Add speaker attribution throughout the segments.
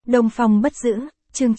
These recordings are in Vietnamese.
Speaker 1: Đông Phong bất giữ, chương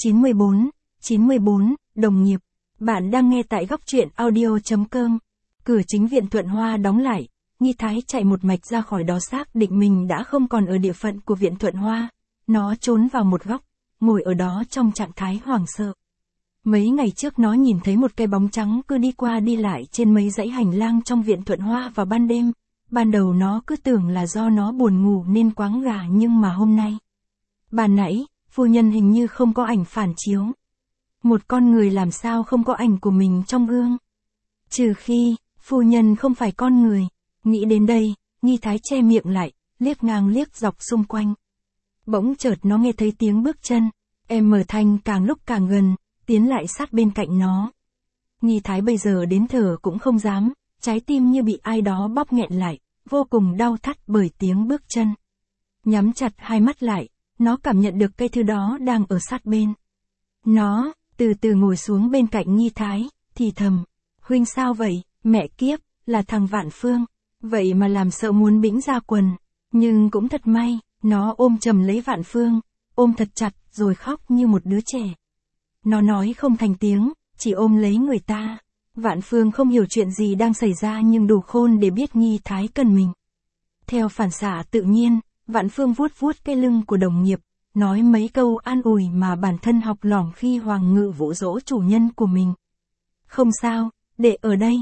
Speaker 1: 94, đồng nghiệp. Bạn đang nghe tại góc truyện audio.com. Cửa chính viện Thuận Hoa đóng lại, Nghi Thái chạy một mạch ra khỏi đó, xác định mình đã không còn ở địa phận của viện Thuận Hoa. Nó trốn vào một góc, ngồi ở đó trong trạng thái hoảng sợ. Mấy ngày trước nó nhìn thấy một cái bóng trắng cứ đi qua đi lại trên mấy dãy hành lang trong viện Thuận Hoa vào ban đêm. Ban đầu nó cứ tưởng là do nó buồn ngủ nên quáng gà, nhưng mà hôm nay, ban nãy, phu nhân hình như không có ảnh phản chiếu. Một con người làm sao không có ảnh của mình trong gương? Trừ khi, phu nhân không phải con người. Nghĩ đến đây, Nghi Thái che miệng lại, liếc ngang liếc dọc xung quanh. Bỗng chợt nó nghe thấy tiếng bước chân, mở thanh càng lúc càng gần, tiến lại sát bên cạnh nó. Nghi Thái bây giờ đến thở cũng không dám, trái tim như bị ai đó bóp nghẹn lại, vô cùng đau thắt bởi tiếng bước chân. Nhắm chặt hai mắt lại, nó cảm nhận được cái thứ đó đang ở sát bên. Nó, từ từ ngồi xuống bên cạnh Nghi Thái, thì thầm, huynh sao vậy, mẹ kiếp, là thằng Vạn Phương, vậy mà làm sợ muốn bĩnh ra quần. Nhưng cũng thật may, nó ôm chầm lấy Vạn Phương, ôm thật chặt rồi khóc như một đứa trẻ. Nó nói không thành tiếng, chỉ ôm lấy người ta. Vạn Phương không hiểu chuyện gì đang xảy ra nhưng đủ khôn để biết Nghi Thái cần mình. Theo phản xạ tự nhiên, Vạn Phương vuốt vuốt cái lưng của đồng nghiệp, nói mấy câu an ủi mà bản thân học lỏm khi Hoàng Ngự vỗ dỗ chủ nhân của mình. Không sao, để ở đây.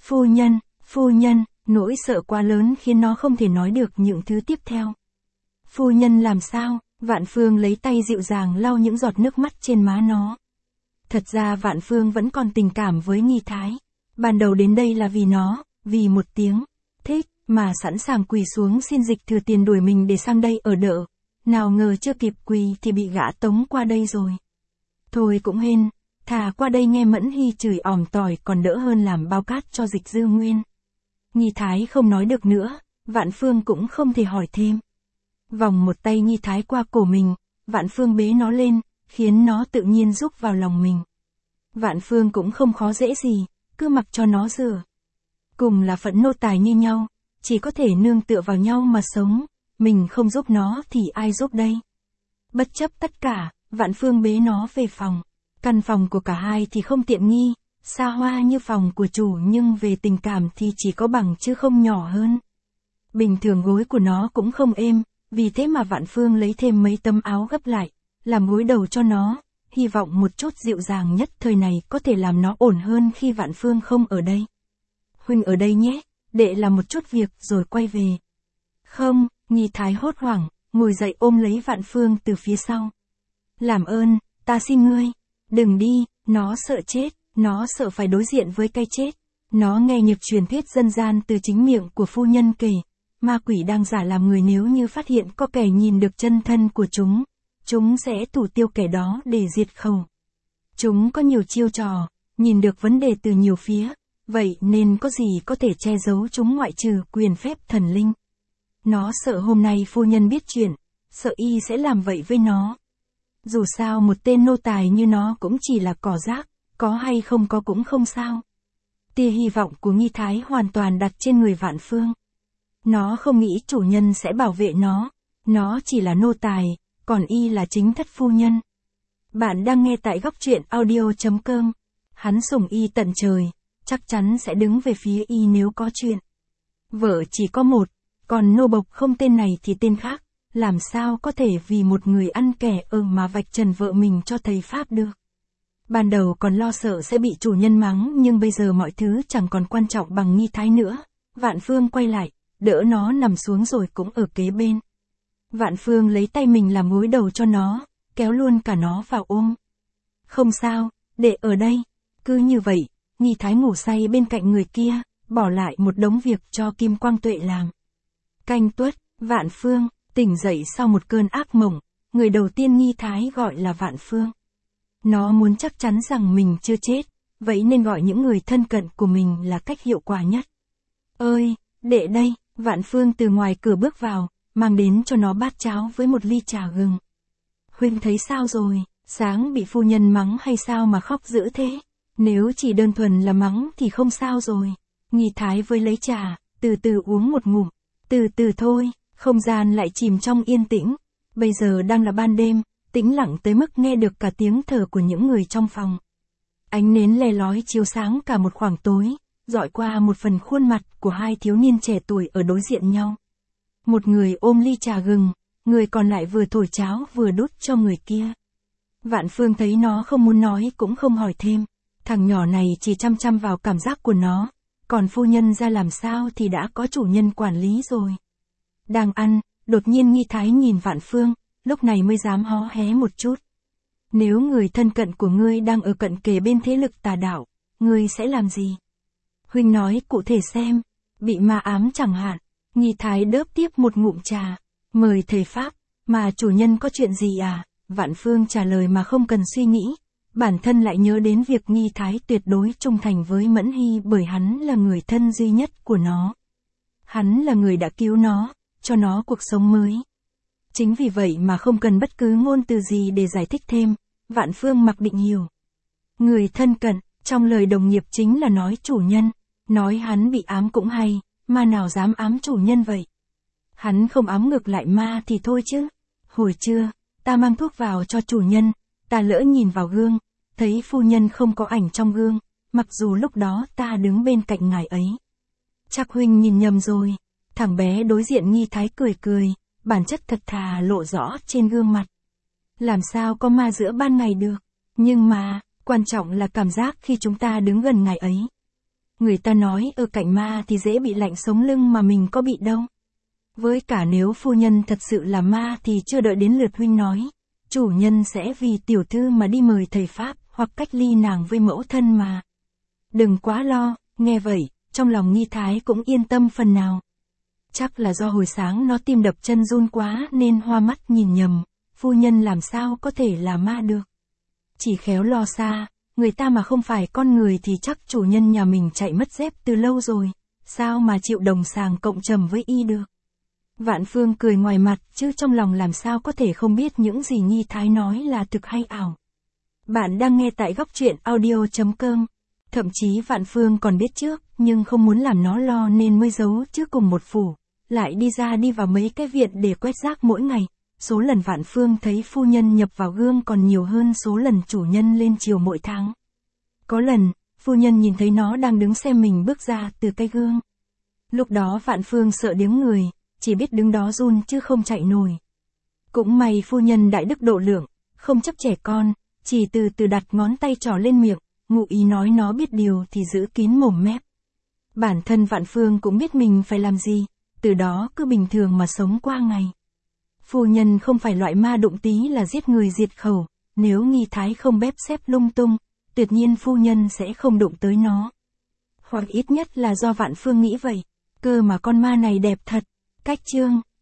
Speaker 1: Phu nhân, nỗi sợ quá lớn khiến nó không thể nói được những thứ tiếp theo. Phu nhân làm sao? Vạn Phương lấy tay dịu dàng lau những giọt nước mắt trên má nó. Thật ra Vạn Phương vẫn còn tình cảm với Nghi Thái. Ban đầu đến đây là vì nó, vì một tiếng thích, mà sẵn sàng quỳ xuống xin dịch thừa tiền đuổi mình để sang đây ở đợ. Nào ngờ chưa kịp quỳ thì bị gã tống qua đây rồi. Thôi cũng hên, thà qua đây nghe Mẫn Hy chửi ỏm tỏi còn đỡ hơn làm bao cát cho Dịch Dư Nguyên. Nghi Thái không nói được nữa, Vạn Phương cũng không thể hỏi thêm. Vòng một tay Nghi Thái qua cổ mình, Vạn Phương bế nó lên, khiến nó tự nhiên rúc vào lòng mình. Vạn Phương cũng không khó dễ gì, cứ mặc cho nó rửa. Cùng là phận nô tài như nhau, chỉ có thể nương tựa vào nhau mà sống, mình không giúp nó thì ai giúp đây? Bất chấp tất cả, Vạn Phương bế nó về phòng. Căn phòng của cả hai thì không tiện nghi, xa hoa như phòng của chủ, nhưng về tình cảm thì chỉ có bằng chứ không nhỏ hơn. Bình thường gối của nó cũng không êm, vì thế mà Vạn Phương lấy thêm mấy tấm áo gấp lại, làm gối đầu cho nó, hy vọng một chút dịu dàng nhất thời này có thể làm nó ổn hơn khi Vạn Phương không ở đây. Huynh ở đây nhé, đệ làm một chút việc rồi quay về. Không, Nghi Thái hốt hoảng, ngồi dậy ôm lấy Vạn Phương từ phía sau. Làm ơn, ta xin ngươi, đừng đi, nó sợ chết, nó sợ phải đối diện với cái chết. Nó nghe nhược truyền thuyết dân gian từ chính miệng của phu nhân kể, ma quỷ đang giả làm người, nếu như phát hiện có kẻ nhìn được chân thân của chúng sẽ thủ tiêu kẻ đó để diệt khẩu. Chúng có nhiều chiêu trò, nhìn được vấn đề từ nhiều phía, vậy nên có gì có thể che giấu chúng ngoại trừ quyền phép thần linh. Nó sợ hôm nay phu nhân biết chuyện, sợ y sẽ làm vậy với nó. Dù sao một tên nô tài như nó cũng chỉ là cỏ rác, có hay không có cũng không sao. Tia hy vọng của Nghi Thái hoàn toàn đặt trên người Vạn Phương. Nó không nghĩ chủ nhân sẽ bảo vệ nó chỉ là nô tài, còn y là chính thất phu nhân. Bạn đang nghe tại góc truyện audio.com. Hắn sủng y tận trời, chắc chắn sẽ đứng về phía y nếu có chuyện. Vợ chỉ có một, còn nô bộc không tên này thì tên khác, làm sao có thể vì một người ăn kẻ ở mà vạch trần vợ mình cho thầy Pháp được. Ban đầu còn lo sợ sẽ bị chủ nhân mắng, nhưng bây giờ mọi thứ chẳng còn quan trọng bằng Nghi Thái nữa. Vạn Phương quay lại, đỡ nó nằm xuống rồi cũng ở kế bên. Vạn Phương lấy tay mình làm gối đầu cho nó, kéo luôn cả nó vào ôm. Không sao, để ở đây. Cứ như vậy, Nghi Thái ngủ say bên cạnh người kia, bỏ lại một đống việc cho Kim Quang Tuệ làm. Canh Tuất, Vạn Phương tỉnh dậy sau một cơn ác mộng, người đầu tiên Nghi Thái gọi là Vạn Phương. Nó muốn chắc chắn rằng mình chưa chết, vậy nên gọi những người thân cận của mình là cách hiệu quả nhất. Ơi, đệ đây, Vạn Phương từ ngoài cửa bước vào, mang đến cho nó bát cháo với một ly trà gừng. Huynh thấy sao rồi, sáng bị phu nhân mắng hay sao mà khóc dữ thế? Nếu chỉ đơn thuần là mắng thì không sao rồi. Nghi Thái với lấy trà, từ từ uống một ngụm. Từ từ thôi, không gian lại chìm trong yên tĩnh. Bây giờ đang là ban đêm, tĩnh lặng tới mức nghe được cả tiếng thở của những người trong phòng. Ánh nến le lói chiếu sáng cả một khoảng tối, dọi qua một phần khuôn mặt của hai thiếu niên trẻ tuổi ở đối diện nhau. Một người ôm ly trà gừng, người còn lại vừa thổi cháo vừa đút cho người kia. Vạn Phương thấy nó không muốn nói cũng không hỏi thêm, thằng nhỏ này chỉ chăm chăm vào cảm giác của nó, còn phu nhân ra làm sao thì đã có chủ nhân quản lý rồi. Đang ăn, đột nhiên Nghi Thái nhìn Vạn Phương, lúc này mới dám hó hé một chút. Nếu người thân cận của ngươi đang ở cận kề bên thế lực tà đạo, ngươi sẽ làm gì? Huynh nói cụ thể xem, bị ma ám chẳng hạn. Nghi Thái đớp tiếp một ngụm trà, mời thầy Pháp, mà chủ nhân có chuyện gì à? Vạn Phương trả lời mà không cần suy nghĩ, bản thân lại nhớ đến việc Nghi Thái tuyệt đối trung thành với Mẫn Hy bởi hắn là người thân duy nhất của nó. Hắn là người đã cứu nó, cho nó cuộc sống mới. Chính vì vậy mà không cần bất cứ ngôn từ gì để giải thích thêm, Vạn Phương mặc định hiểu. Người thân cận, trong lời đồng nghiệp chính là nói chủ nhân, nói hắn bị ám cũng hay, ma nào dám ám chủ nhân vậy. Hắn không ám ngược lại ma thì thôi chứ. Hồi trưa, ta mang thuốc vào cho chủ nhân, ta lỡ nhìn vào gương, thấy phu nhân không có ảnh trong gương, mặc dù lúc đó ta đứng bên cạnh ngài ấy. Chắc huynh nhìn nhầm rồi. Thằng bé đối diện Nghi Thái cười cười, bản chất thật thà lộ rõ trên gương mặt. Làm sao có ma giữa ban ngày được, nhưng mà, quan trọng là cảm giác khi chúng ta đứng gần ngài ấy. Người ta nói ở cạnh ma thì dễ bị lạnh sống lưng mà mình có bị đâu. Với cả nếu phu nhân thật sự là ma thì chưa đợi đến lượt huynh nói, chủ nhân sẽ vì tiểu thư mà đi mời thầy Pháp hoặc cách ly nàng với mẫu thân mà. Đừng quá lo, nghe vậy, trong lòng Nghi Thái cũng yên tâm phần nào. Chắc là do hồi sáng nó tim đập chân run quá nên hoa mắt nhìn nhầm, phu nhân làm sao có thể là ma được. Chỉ khéo lo xa, người ta mà không phải con người thì chắc chủ nhân nhà mình chạy mất dép từ lâu rồi, sao mà chịu đồng sàng cộng trầm với y được. Vạn Phương cười ngoài mặt chứ trong lòng làm sao có thể không biết những gì Nghi Thái nói là thực hay ảo. Bạn đang nghe tại góc truyện audio.com. Thậm chí Vạn Phương còn biết trước, nhưng không muốn làm nó lo nên mới giấu trước cùng một phủ, lại đi ra đi vào mấy cái viện để quét rác mỗi ngày. Số lần Vạn Phương thấy phu nhân nhập vào gương còn nhiều hơn số lần chủ nhân lên chiều mỗi tháng. Có lần, phu nhân nhìn thấy nó đang đứng xem mình bước ra từ cái gương. Lúc đó Vạn Phương sợ điếng người, chỉ biết đứng đó run chứ không chạy nổi. Cũng may phu nhân đại đức độ lượng, không chấp trẻ con, chỉ từ từ đặt ngón tay trỏ lên miệng, ngụ ý nói nó biết điều thì giữ kín mồm mép. Bản thân Vạn Phương cũng biết mình phải làm gì, từ đó cứ bình thường mà sống qua ngày. Phu nhân không phải loại ma đụng tí là giết người diệt khẩu, nếu Nghi Thái không bếp xếp lung tung, tuyệt nhiên phu nhân sẽ không đụng tới nó. Hoặc ít nhất là do Vạn Phương nghĩ vậy, cơ mà con ma này đẹp thật. Cách chương